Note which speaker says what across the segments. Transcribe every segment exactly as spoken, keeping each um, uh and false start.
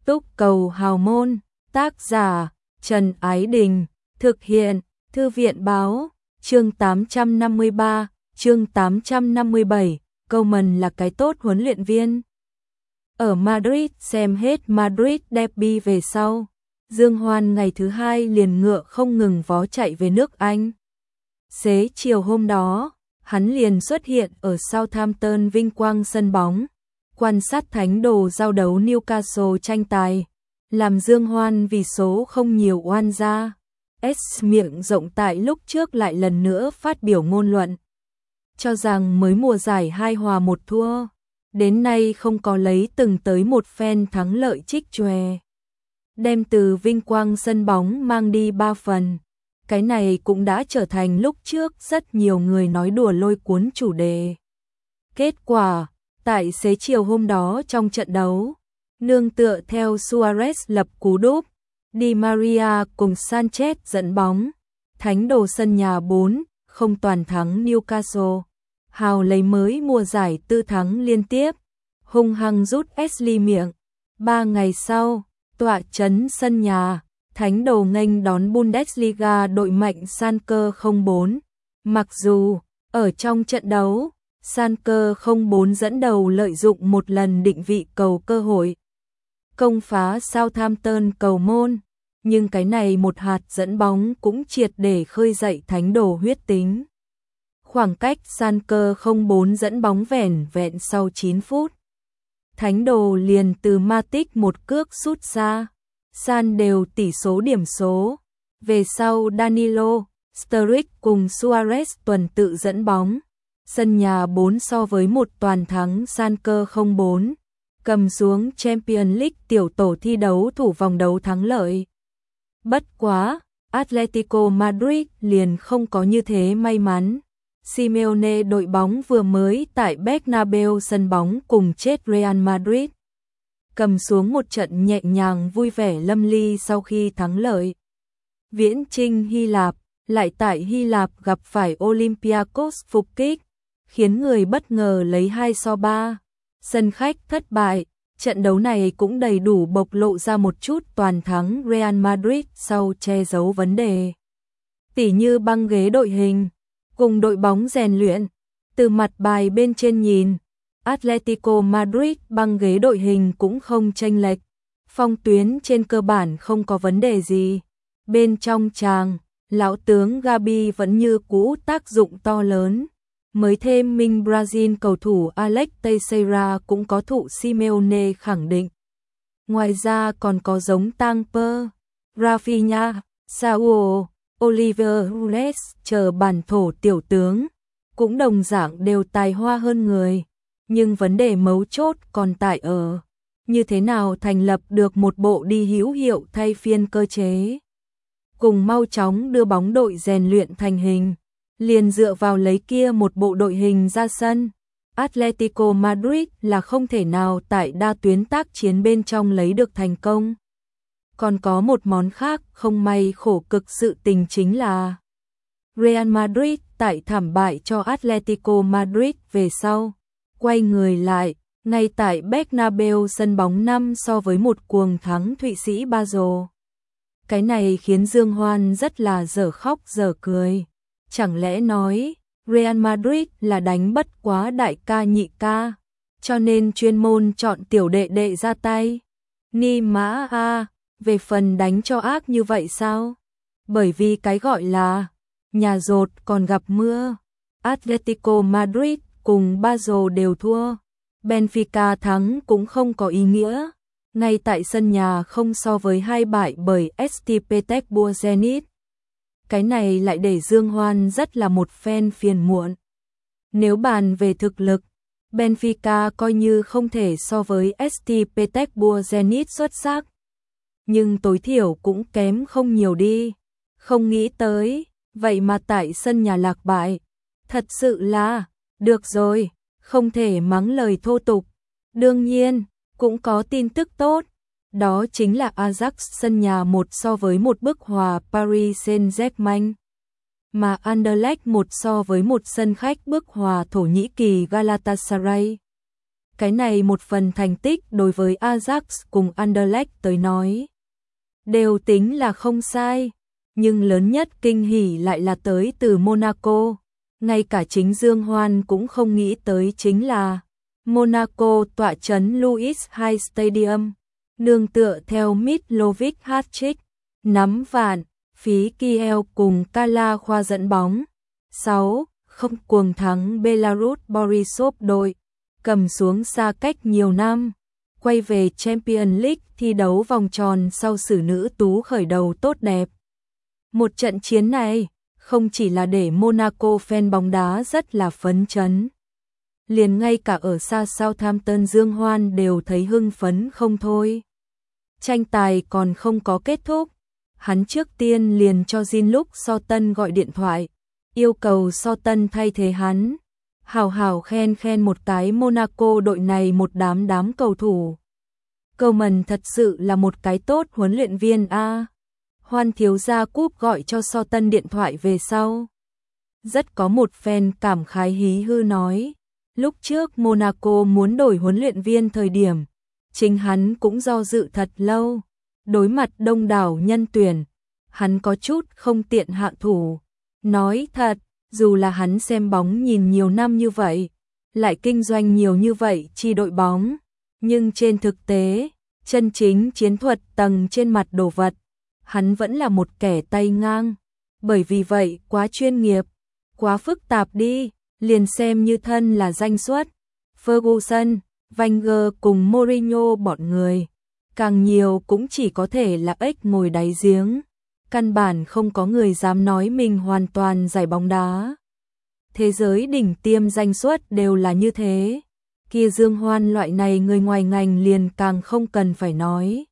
Speaker 1: Túc cầu hào môn, tác giả Trần Ái Đình, thực hiện Thư viện Báo, chương tám trăm năm mươi ba, chương tám trăm năm mươi bảy, Koeman là cái tốt huấn luyện viên. Ở Madrid xem hết Madrid derby về sau, Dương Hoan ngày thứ hai liền ngựa không ngừng vó chạy về nước Anh. Xế chiều hôm đó, hắn liền xuất hiện ở Southampton vinh quang sân bóng, quan sát thánh đồ giao đấu Newcastle tranh tài, làm Dương Hoan vì số không nhiều oan ra. S miệng rộng tại lúc trước lại lần nữa phát biểu ngôn luận, cho rằng mới mùa giải hai hòa một thua, đến nay không có lấy từng tới một phen thắng lợi trích chòe. Đem từ vinh quang sân bóng mang đi ba phần. Cái này cũng đã trở thành lúc trước rất nhiều người nói đùa lôi cuốn chủ đề. Kết quả, tại xế chiều hôm đó trong trận đấu, nương tựa theo Suarez lập cú đúp, Di Maria cùng Sanchez dẫn bóng, thánh đồ sân nhà bốn không toàn thắng Newcastle. Hào lấy mới mùa giải tư thắng liên tiếp, hung hăng rút Ashley miệng. Ba ngày sau, tọa trấn sân nhà, thánh đồ nghênh đón Bundesliga đội mạnh Schalke không bốn. Mặc dù, ở trong trận đấu, Schalke không bốn dẫn đầu lợi dụng một lần định vị cầu cơ hội, công phá Southampton cầu môn, nhưng cái này một hạt dẫn bóng cũng triệt để khơi dậy thánh đồ huyết tính. Khoảng cách Schalke không bốn dẫn bóng vẻn vẹn sau chín phút. Thánh đồ liền từ Matic một cước sút ra, san đều tỷ số điểm số. Về sau Danilo, Sturridge cùng Suarez tuần tự dẫn bóng. Sân nhà bốn so với một toàn thắng Schalke không bốn, cầm xuống Champions League tiểu tổ thi đấu thủ vòng đấu thắng lợi. Bất quá, Atletico Madrid liền không có như thế may mắn. Simeone đội bóng vừa mới tại Bernabeu sân bóng cùng chết Real Madrid, cầm xuống một trận nhẹ nhàng vui vẻ lâm ly sau khi thắng lợi. Viễn chinh Hy Lạp, lại tại Hy Lạp gặp phải Olympiacos phục kích, khiến người bất ngờ lấy hai so ba. Sân khách thất bại, trận đấu này cũng đầy đủ bộc lộ ra một chút toàn thắng Real Madrid sau che giấu vấn đề. Tỉ như băng ghế đội hình, cùng đội bóng rèn luyện, từ mặt bài bên trên nhìn, Atletico Madrid băng ghế đội hình cũng không chênh lệch, phong tuyến trên cơ bản không có vấn đề gì. Bên trong tràng, lão tướng Gabi vẫn như cũ tác dụng to lớn. Mới thêm minh Brazil cầu thủ Alex Teixeira cũng có thụ Simeone khẳng định. Ngoài ra còn có giống Tang Per, Rafinha, Saúl, Oliver Ruiz chờ bản thổ tiểu tướng, cũng đồng dạng đều tài hoa hơn người. Nhưng vấn đề mấu chốt còn tại ở, như thế nào thành lập được một bộ đi hữu hiệu thay phiên cơ chế, cùng mau chóng đưa bóng đội rèn luyện thành hình. Liền dựa vào lấy kia một bộ đội hình ra sân, Atletico Madrid là không thể nào tại đa tuyến tác chiến bên trong lấy được thành công. Còn có một món khác không may khổ cực sự tình chính là Real Madrid tại thảm bại cho Atletico Madrid về sau, quay người lại, ngay tại Bernabeu sân bóng năm so với một cuồng thắng Thụy Sĩ Basel. Cái này khiến Dương Hoan rất là dở khóc dở cười. Chẳng lẽ nói, Real Madrid là đánh bất quá đại ca nhị ca, cho nên chuyên môn chọn tiểu đệ đệ ra tay? Ni mã a, về phần đánh cho ác như vậy sao? Bởi vì cái gọi là nhà dột còn gặp mưa. Atletico Madrid cùng Basel đều thua, Benfica thắng cũng không có ý nghĩa. Ngay tại sân nhà không so với hai bại bởi ét tê Petersburg Zenit. Cái này lại để Dương Hoan rất là một phen phiền muộn. Nếu bàn về thực lực, Benfica coi như không thể so với ét tê Petersburg Zenit xuất sắc, nhưng tối thiểu cũng kém không nhiều đi. Không nghĩ tới, vậy mà tại sân nhà lạc bại. Thật sự là, được rồi, không thể mắng lời thô tục. Đương nhiên, cũng có tin tức tốt. Đó chính là Ajax sân nhà một so với một bức hòa Paris Saint-Germain, mà Anderlecht một so với một sân khách bức hòa Thổ Nhĩ Kỳ Galatasaray. Cái này một phần thành tích đối với Ajax cùng Anderlecht tới nói đều tính là không sai, nhưng lớn nhất kinh hỉ lại là tới từ Monaco. Ngay cả chính Dương Hoan cũng không nghĩ tới chính là Monaco tọa trấn Louis hai Stadium, nương tựa theo Mitrovic hat-trick, nắm vạn, phí Kiel cùng Kala khoa dẫn bóng. sáu không cuồng thắng Belarus Borisov đội, cầm xuống xa cách nhiều năm, quay về Champions League thi đấu vòng tròn sau xử nữ tú khởi đầu tốt đẹp. Một trận chiến này không chỉ là để Monaco fan bóng đá rất là phấn chấn, liền ngay cả ở xa Southampton Dương Hoan đều thấy hưng phấn không thôi. Tranh tài còn không có kết thúc, hắn trước tiên liền cho Jean-Luc Soton gọi điện thoại, yêu cầu Soton thay thế hắn, hào hào khen khen một cái Monaco đội này một đám đám cầu thủ. Coman thật sự là một cái tốt huấn luyện viên a. Hoan thiếu gia cúp gọi cho Soton điện thoại về sau. Rất có một fan cảm khái hí hư nói, lúc trước Monaco muốn đổi huấn luyện viên thời điểm, chính hắn cũng do dự thật lâu, đối mặt đông đảo nhân tuyển, hắn có chút không tiện hạ thủ. Nói thật, dù là hắn xem bóng nhìn nhiều năm như vậy, lại kinh doanh nhiều như vậy chi đội bóng, nhưng trên thực tế, chân chính chiến thuật tầng trên mặt đồ vật, hắn vẫn là một kẻ tay ngang. Bởi vì vậy quá chuyên nghiệp, quá phức tạp đi, liền xem như thân là danh xuất. Ferguson, Wenger cùng Mourinho bọn người, càng nhiều cũng chỉ có thể là ếch ngồi đáy giếng. Căn bản không có người dám nói mình hoàn toàn giải bóng đá. Thế giới đỉnh tiêm danh xuất đều là như thế. Kia Dương Hoan loại này người ngoài ngành liền càng không cần phải nói.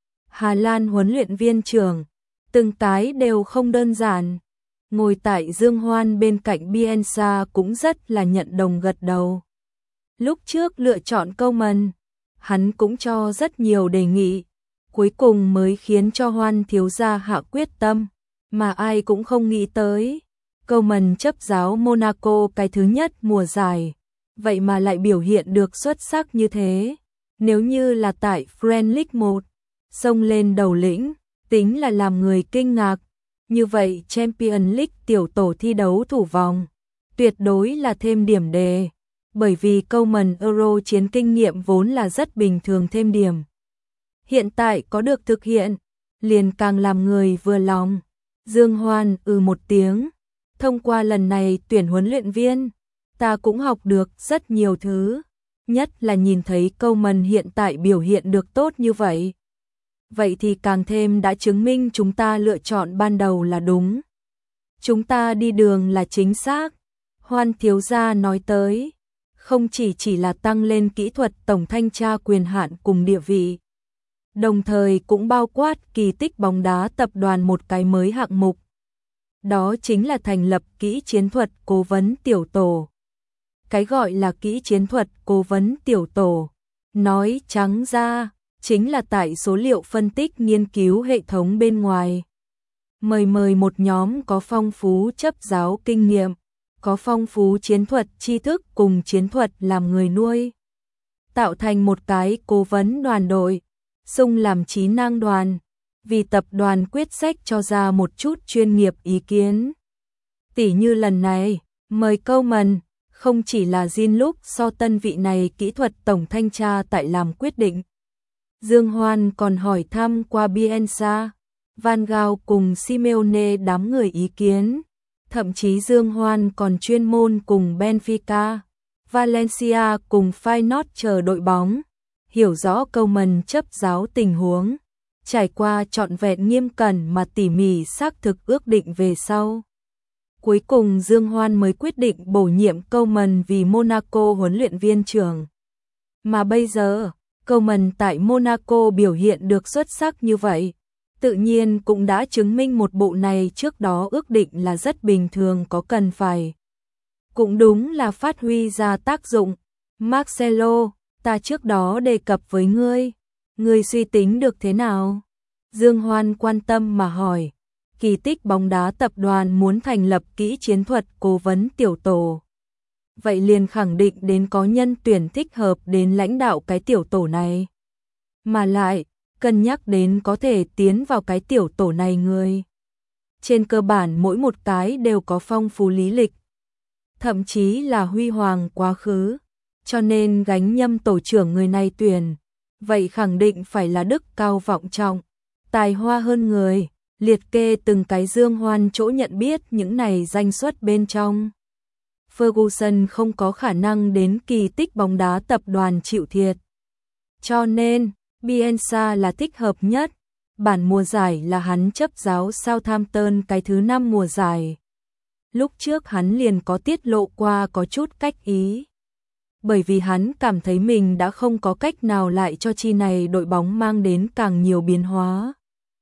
Speaker 1: Hà Lan huấn luyện viên trưởng, từng cái đều không đơn giản. Ngồi tại Dương Hoan bên cạnh Bielsa cũng rất là nhận đồng gật đầu. Lúc trước lựa chọn Coman, hắn cũng cho rất nhiều đề nghị, cuối cùng mới khiến cho Hoan thiếu gia hạ quyết tâm, mà ai cũng không nghĩ tới. Coman chấp giáo Monaco cái thứ nhất mùa giải, vậy mà lại biểu hiện được xuất sắc như thế. Nếu như là tại Premier League một, xông lên đầu lĩnh, tính là làm người kinh ngạc. Như vậy Champions League tiểu tổ thi đấu thủ vòng, tuyệt đối là thêm điểm đề, bởi vì Coman Euro chiến kinh nghiệm vốn là rất bình thường thêm điểm. Hiện tại có được thực hiện, liền càng làm người vừa lòng. Dương Hoan ừ một tiếng, thông qua lần này tuyển huấn luyện viên, ta cũng học được rất nhiều thứ, nhất là nhìn thấy Coman hiện tại biểu hiện được tốt như vậy. Vậy thì càng thêm đã chứng minh chúng ta lựa chọn ban đầu là đúng. Chúng ta đi đường là chính xác. Hoan thiếu gia nói tới, không chỉ chỉ là tăng lên kỹ thuật tổng thanh tra quyền hạn cùng địa vị, đồng thời cũng bao quát kỳ tích bóng đá tập đoàn một cái mới hạng mục. Đó chính là thành lập kỹ chiến thuật cố vấn tiểu tổ. Cái gọi là kỹ chiến thuật cố vấn tiểu tổ, nói trắng ra, chính là tại số liệu phân tích nghiên cứu hệ thống bên ngoài. Mời mời một nhóm có phong phú chấp giáo kinh nghiệm, có phong phú chiến thuật tri thức cùng chiến thuật làm người nuôi. Tạo thành một cái cố vấn đoàn đội, xung làm trí năng đoàn, vì tập đoàn quyết sách cho ra một chút chuyên nghiệp ý kiến. Tỉ như lần này, mời Coman, không chỉ là Jean-Luc Soton vị này kỹ thuật tổng thanh tra tại làm quyết định. Dương Hoan còn hỏi thăm qua Bielsa, Van Gaal cùng Simeone đám người ý kiến. Thậm chí Dương Hoan còn chuyên môn cùng Benfica, Valencia cùng Feyenoord chờ đội bóng, hiểu rõ Coman chấp giáo tình huống, trải qua trọn vẹn nghiêm cẩn mà tỉ mỉ xác thực ước định về sau. Cuối cùng Dương Hoan mới quyết định bổ nhiệm Coman vì Monaco huấn luyện viên trưởng. Mà bây giờ, Coman tại Monaco biểu hiện được xuất sắc như vậy, tự nhiên cũng đã chứng minh một bộ này trước đó ước định là rất bình thường có cần phải. Cũng đúng là phát huy ra tác dụng. Marcelo, ta trước đó đề cập với ngươi, ngươi suy tính được thế nào? Dương Hoan quan tâm mà hỏi. Kỳ tích bóng đá tập đoàn muốn thành lập kỹ chiến thuật cố vấn tiểu tổ. vậy liền khẳng định đến có nhân tuyển thích hợp đến lãnh đạo cái tiểu tổ này. Mà lại, cân nhắc đến có thể tiến vào cái tiểu tổ này người. Trên cơ bản mỗi một cái đều có phong phú lý lịch, thậm chí là huy hoàng quá khứ, cho nên gánh nhâm tổ trưởng người này tuyển, vậy khẳng định phải là đức cao vọng trọng, tài hoa hơn người, liệt kê từng cái Dương Hoan chỗ nhận biết những này danh xuất bên trong. Ferguson không có khả năng đến kỳ tích bóng đá tập đoàn chịu thiệt. Cho nên, Bielsa là thích hợp nhất, bản mùa giải là hắn chấp giáo Southampton cái thứ năm mùa giải. Lúc trước hắn liền có tiết lộ qua có chút cách ý. Bởi vì hắn cảm thấy mình đã không có cách nào lại cho chi này đội bóng mang đến càng nhiều biến hóa.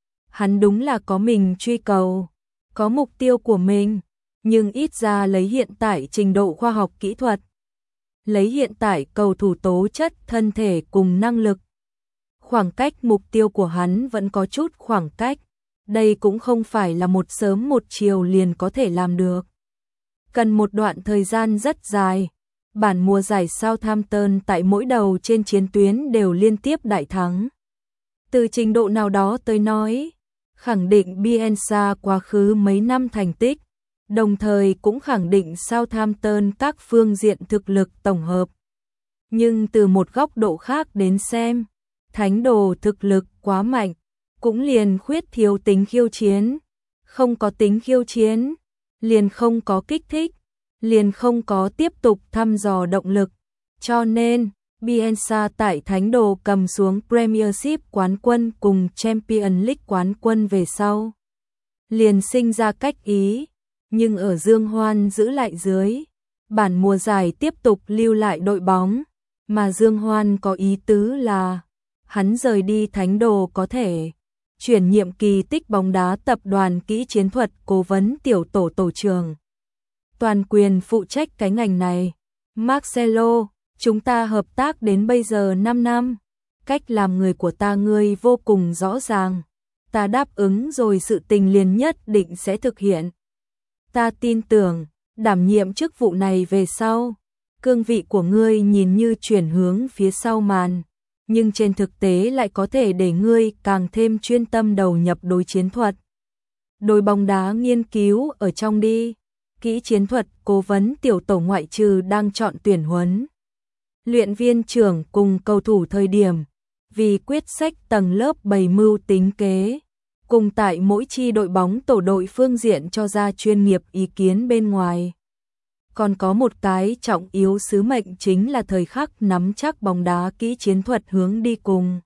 Speaker 1: Hắn đúng là có mình truy cầu, có mục tiêu của mình, nhưng ít ra lấy hiện tại trình độ khoa học kỹ thuật, lấy hiện tại cầu thủ tố chất thân thể cùng năng lực. Khoảng cách mục tiêu của hắn vẫn có chút khoảng cách, đây cũng không phải là một sớm một chiều liền có thể làm được. Cần một đoạn thời gian rất dài, bản mùa giải Southampton tại mỗi đầu trên chiến tuyến đều liên tiếp đại thắng. Từ trình độ nào đó tới nói, khẳng định Bielsa quá khứ mấy năm thành tích, đồng thời cũng khẳng định Southampton các phương diện thực lực tổng hợp. Nhưng từ một góc độ khác đến xem, Thánh đồ thực lực quá mạnh, cũng liền khuyết thiếu tính khiêu chiến. Không có tính khiêu chiến, liền không có kích thích, liền không có tiếp tục thăm dò động lực. Cho nên, Bielsa tại Thánh đồ cầm xuống Premiership quán quân cùng Champions League quán quân về sau. Liền sinh ra cách ý, nhưng ở Dương Hoan giữ lại dưới, bản mùa giải tiếp tục lưu lại đội bóng, mà Dương Hoan có ý tứ là hắn rời đi Thánh đồ có thể chuyển nhiệm kỳ tích bóng đá tập đoàn kỹ chiến thuật cố vấn tiểu tổ tổ trưởng. Toàn quyền phụ trách cái ngành này. Marcelo, chúng ta hợp tác đến bây giờ năm năm. Cách làm người của ta ngươi vô cùng rõ ràng. Ta đáp ứng rồi sự tình liền nhất định sẽ thực hiện. Ta tin tưởng, đảm nhiệm chức vụ này về sau, cương vị của ngươi nhìn như chuyển hướng phía sau màn, nhưng trên thực tế lại có thể để ngươi càng thêm chuyên tâm đầu nhập đối chiến thuật. Đối bóng đá nghiên cứu ở trong đi, kỹ chiến thuật cố vấn tiểu tổ ngoại trừ đang chọn tuyển huấn luyện viên trưởng cùng cầu thủ thời điểm, vì quyết sách tầng lớp bày mưu tính kế, cùng tại mỗi chi đội bóng tổ đội phương diện cho ra chuyên nghiệp ý kiến bên ngoài. Còn có một cái trọng yếu sứ mệnh chính là thời khắc nắm chắc bóng đá kỹ chiến thuật hướng đi cùng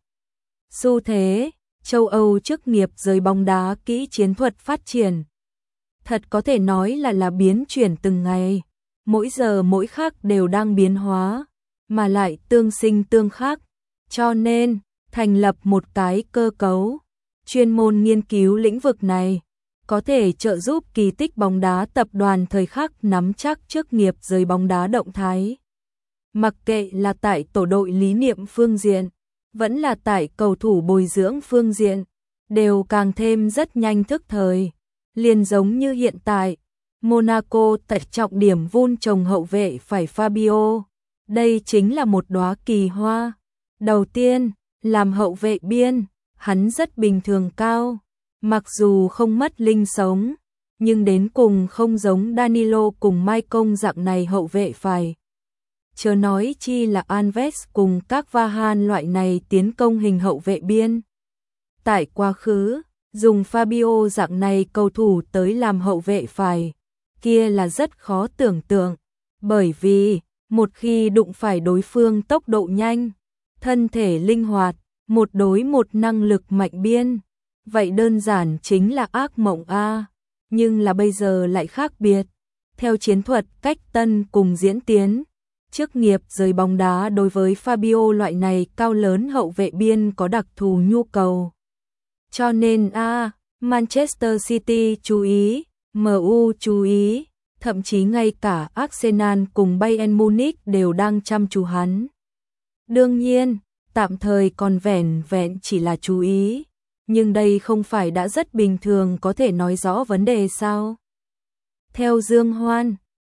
Speaker 1: xu thế, châu Âu chức nghiệp giới bóng đá kỹ chiến thuật phát triển. Thật có thể nói là là biến chuyển từng ngày, mỗi giờ mỗi khắc đều đang biến hóa, mà lại tương sinh tương khắc, cho nên thành lập một cái cơ cấu, chuyên môn nghiên cứu lĩnh vực này, có thể trợ giúp kỳ tích bóng đá tập đoàn thời khắc nắm chắc chức nghiệp giới bóng đá động thái. Mặc kệ là tại tổ đội lý niệm phương diện, vẫn là tại cầu thủ bồi dưỡng phương diện, đều càng thêm rất nhanh thức thời. Liền giống như hiện tại, Monaco tại trọng điểm vun trồng hậu vệ phải Fabio. Đây chính là một đóa kỳ hoa. Đầu tiên, làm hậu vệ biên, hắn rất bình thường cao. Mặc dù không mất linh sống, nhưng đến cùng không giống Danilo cùng Mai Công dạng này hậu vệ phải. Chớ nói chi là Alves cùng các Vahan loại này tiến công hình hậu vệ biên. Tại quá khứ, dùng Fabio dạng này cầu thủ tới làm hậu vệ phải, kia là rất khó tưởng tượng, bởi vì một khi đụng phải đối phương tốc độ nhanh, thân thể linh hoạt, một đối một năng lực mạnh biên, vậy đơn giản chính là ác mộng a. Nhưng là bây giờ lại khác biệt. Theo chiến thuật, cách tân cùng diễn tiến, chức nghiệp giới bóng đá đối với Fabio loại này cao lớn hậu vệ biên có đặc thù nhu cầu. Cho nên a, Manchester City chú ý, em u chú ý, thậm chí ngay cả Arsenal cùng Bayern Munich đều đang chăm chú hắn. Đương nhiên, tạm thời còn vẻn vẹn chỉ là chú ý, nhưng đây không phải đã rất bình thường có thể nói rõ vấn đề sao? Theo Dương Hoan,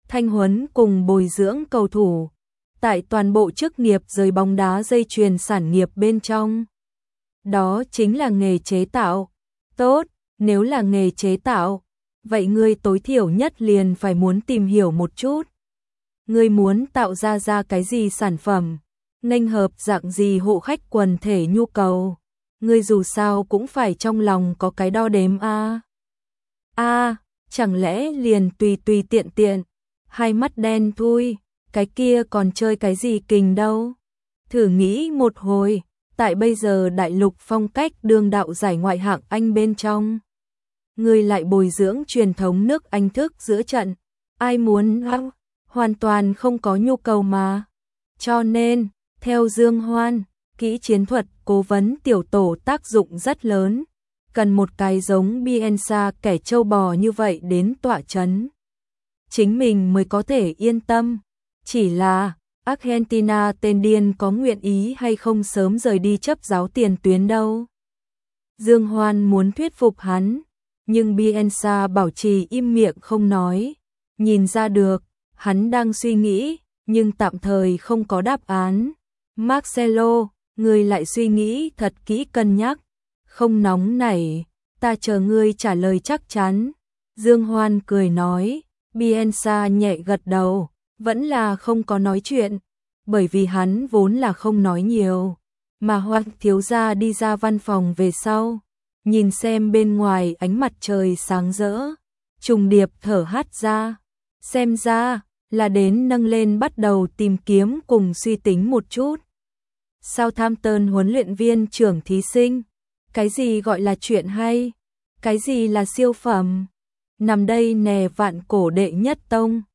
Speaker 1: thanh huấn cùng bồi dưỡng cầu thủ, tại toàn bộ chức nghiệp giới bóng đá dây chuyền sản nghiệp bên trong. Đó chính là nghề chế tạo. Tốt, nếu là nghề chế tạo, vậy ngươi tối thiểu nhất liền phải muốn tìm hiểu một chút. Ngươi muốn tạo ra ra cái gì sản phẩm, nghênh hợp dạng gì hộ khách quần thể nhu cầu. Ngươi dù sao cũng phải trong lòng có cái đo đếm a. A, chẳng lẽ liền tùy tùy tiện tiện, hai mắt đen thui, cái kia còn chơi cái gì kình đâu. Thử nghĩ một hồi, tại bây giờ đại lục phong cách đương đạo giải ngoại hạng Anh bên trong, người lại bồi dưỡng truyền thống nước Anh thức giữa trận, ai muốn hăng, hoàn toàn không có nhu cầu mà. Cho nên, theo Dương Hoan, kỹ chiến thuật cố vấn tiểu tổ tác dụng rất lớn, cần một cái giống Bielsa kẻ trâu bò như vậy đến tọa chấn. Chính mình mới có thể yên tâm, chỉ là Argentina tên điên có nguyện ý hay không sớm rời đi chấp giáo tiền tuyến đâu. Dương Hoan muốn thuyết phục hắn, nhưng Bielsa bảo trì im miệng không nói, nhìn ra được, hắn đang suy nghĩ, nhưng tạm thời không có đáp án. Marcelo, ngươi lại suy nghĩ thật kỹ cân nhắc, không nóng nảy, ta chờ ngươi trả lời chắc chắn. Dương Hoan cười nói, Bielsa nhẹ gật đầu, vẫn là không có nói chuyện, bởi vì hắn vốn là không nói nhiều, mà Hoàng thiếu gia đi ra văn phòng về sau, nhìn xem bên ngoài ánh mặt trời sáng rỡ, trùng điệp thở hắt ra, xem ra là đến nâng lên bắt đầu tìm kiếm cùng suy tính một chút. Southampton huấn luyện viên trưởng thí sinh, cái gì gọi là chuyện hay, cái gì là siêu phẩm, nằm đây nè vạn cổ đệ nhất tông.